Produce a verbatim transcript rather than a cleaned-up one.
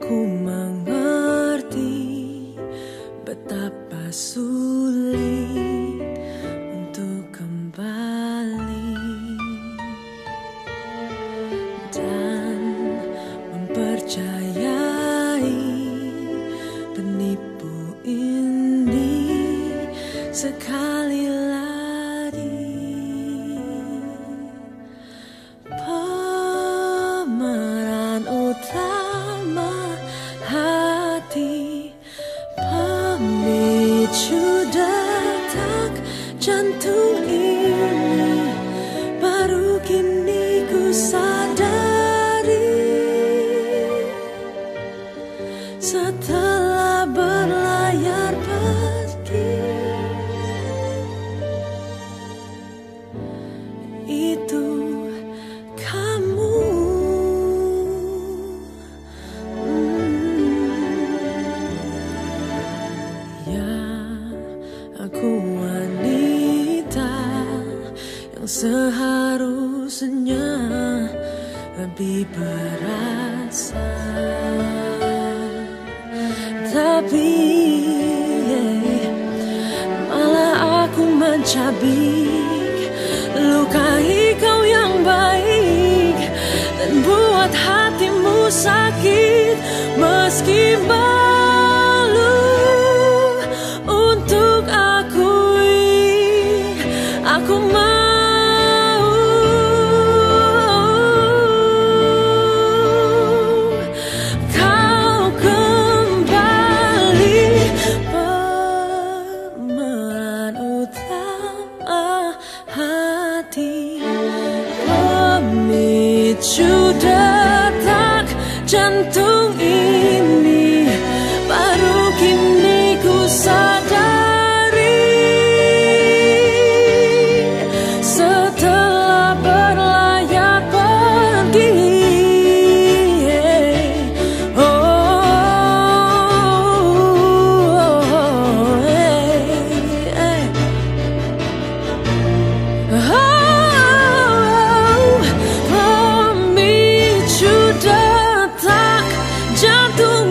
Aku mengerti betapa sulit untuk kembali dan mempercayai penipu ini sekali lagi. Pemeran utama hati, pemicu detak jantung ini, baru kini ku sadari setelah berlayar pergi. Itu kamu. Aku wanita yang seharusnya lebih berasa, tapi yeah, malah aku mencabik, lukai kau yang baik dan buat hatimu sakit. Meski malu untuk akui, aku mau kau kembali. Pemeran utama hati, pemicu detak jantung ini, baru kini ku sadari setelah berlayar pergi. Oh, oh, hey, hey. Oh, pemicu detak jantung